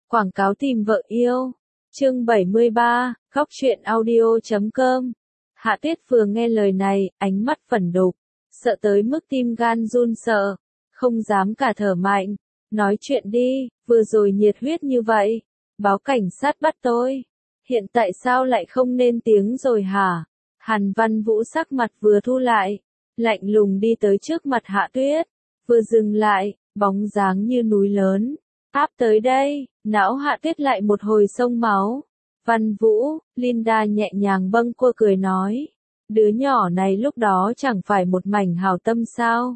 Quảng cáo tìm vợ yêu. Chương 73, Góc truyện audio.com. Hạ Tuyết vừa nghe lời này, ánh mắt phẫn đục, sợ tới mức tim gan run sợ, không dám cả thở mạnh. Nói chuyện đi, vừa rồi nhiệt huyết như vậy, báo cảnh sát bắt tôi. Hiện tại sao lại không lên tiếng rồi hả? Hàn Văn Vũ sắc mặt vừa thu lại, lạnh lùng đi tới trước mặt Hạ Tuyết, vừa dừng lại, bóng dáng như núi lớn, áp tới đây, não Hạ Tuyết lại một hồi sông máu. Văn Vũ, Linda nhẹ nhàng bâng quơ cười nói, đứa nhỏ này lúc đó chẳng phải một mảnh hảo tâm sao?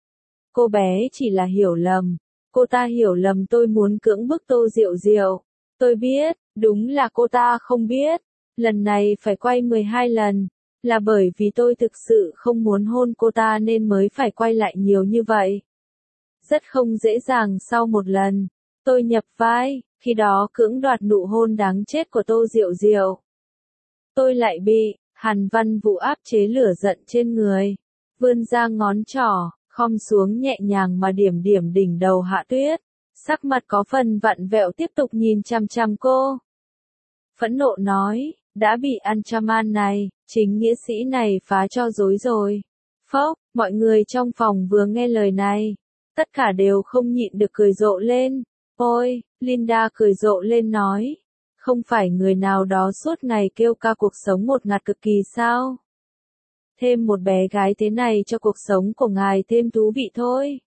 Cô bé chỉ là hiểu lầm, cô ta hiểu lầm tôi muốn cưỡng bức Tô Diệu Diệu. Tôi biết, đúng là cô ta không biết, lần này phải quay 12 lần, là bởi vì tôi thực sự không muốn hôn cô ta nên mới phải quay lại nhiều như vậy. Rất không dễ dàng sau một lần, tôi nhập vai, khi đó cưỡng đoạt nụ hôn đáng chết của Tô Diệu Diệu. Tôi lại bị, Hàn Văn Vũ áp chế lửa giận trên người, vươn ra ngón trỏ, khom xuống nhẹ nhàng mà điểm điểm đỉnh đầu Hạ Tuyết, sắc mặt có phần vặn vẹo tiếp tục nhìn chằm chằm cô. Phẫn nộ nói, đã bị Anchaman này, chính nghĩa sĩ này phá cho rối rồi. Phốc, mọi người trong phòng vừa nghe lời này, tất cả đều không nhịn được cười rộ lên. Ôi, Linda cười rộ lên nói, không phải người nào đó suốt ngày kêu ca cuộc sống ngột ngạt cực kỳ sao? Thêm một bé gái thế này cho cuộc sống của ngài thêm thú vị thôi.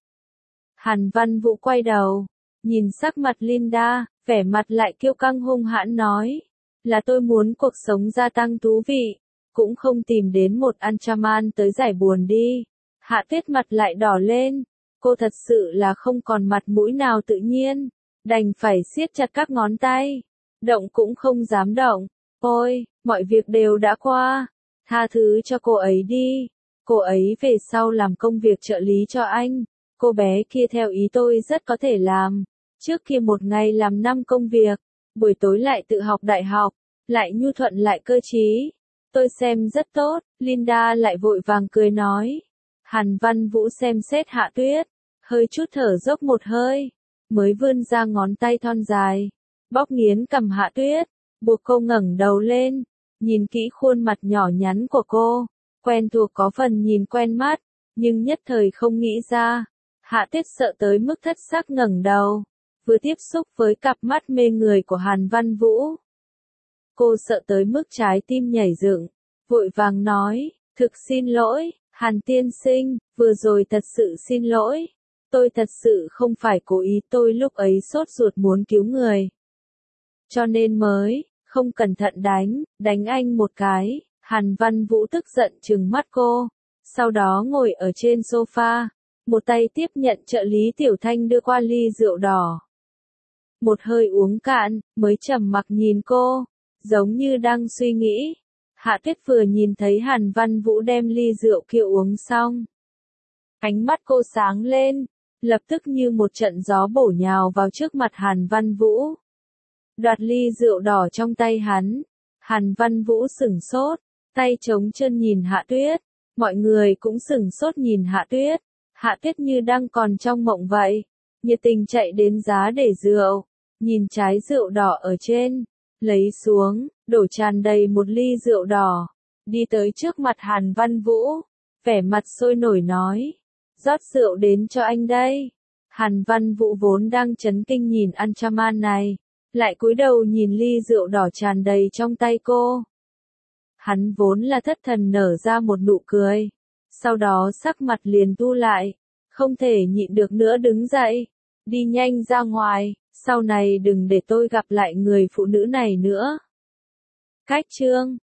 Hàn Văn Vũ quay đầu, nhìn sắc mặt Linda, vẻ mặt lại kiêu căng hung hãn nói, là tôi muốn cuộc sống gia tăng thú vị, cũng không tìm đến một Anchaman tới giải buồn đi. Hạ Tuyết mặt lại đỏ lên, cô thật sự là không còn mặt mũi nào tự nhiên, đành phải siết chặt các ngón tay, động cũng không dám động. Ôi, mọi việc đều đã qua, tha thứ cho cô ấy đi, cô ấy về sau làm công việc trợ lý cho anh, cô bé kia theo ý tôi rất có thể làm, trước kia một ngày làm 5 công việc, buổi tối lại tự học đại học, lại nhu thuận lại cơ trí. Tôi xem rất tốt, Linda lại vội vàng cười nói. Hàn Văn Vũ xem xét Hạ Tuyết, hơi chút thở dốc một hơi, mới vươn ra ngón tay thon dài, bóp nghiến cằm Hạ Tuyết, buộc cô ngẩng đầu lên, nhìn kỹ khuôn mặt nhỏ nhắn của cô, quen thuộc có phần nhìn quen mắt, nhưng nhất thời không nghĩ ra. Hạ Tuyết sợ tới mức thất sắc ngẩng đầu, vừa tiếp xúc với cặp mắt mê người của Hàn Văn Vũ. Cô sợ tới mức trái tim nhảy dựng, vội vàng nói, thực xin lỗi, Hàn tiên sinh, vừa rồi thật sự xin lỗi, tôi thật sự không phải cố ý, tôi lúc ấy sốt ruột muốn cứu người. Cho nên mới, không cẩn thận đánh anh một cái. Hàn Văn Vũ tức giận trừng mắt cô, sau đó ngồi ở trên sofa, một tay tiếp nhận trợ lý Tiểu Thanh đưa qua ly rượu đỏ. Một hơi uống cạn, mới trầm mặc nhìn cô, giống như đang suy nghĩ. Hạ Tuyết vừa nhìn thấy Hàn Văn Vũ đem ly rượu kia uống xong, ánh mắt cô sáng lên, lập tức như một trận gió bổ nhào vào trước mặt Hàn Văn Vũ. Đoạt ly rượu đỏ trong tay hắn, Hàn Văn Vũ sửng sốt, tay chống chân nhìn Hạ Tuyết, mọi người cũng sửng sốt nhìn Hạ Tuyết. Hạ Tuyết như đang còn trong mộng vậy, nhiệt tình chạy đến giá để rượu, nhìn trái rượu đỏ ở trên, lấy xuống, đổ tràn đầy một ly rượu đỏ, đi tới trước mặt Hàn Văn Vũ, vẻ mặt sôi nổi nói, rót rượu đến cho anh đây. Hàn Văn Vũ vốn đang chấn kinh nhìn Anchaman này, lại cúi đầu nhìn ly rượu đỏ tràn đầy trong tay cô. Hắn vốn là thất thần nở ra một nụ cười, sau đó sắc mặt liền thu lại, không thể nhịn được nữa đứng dậy, đi nhanh ra ngoài, sau này đừng để tôi gặp lại người phụ nữ này nữa. Cách chương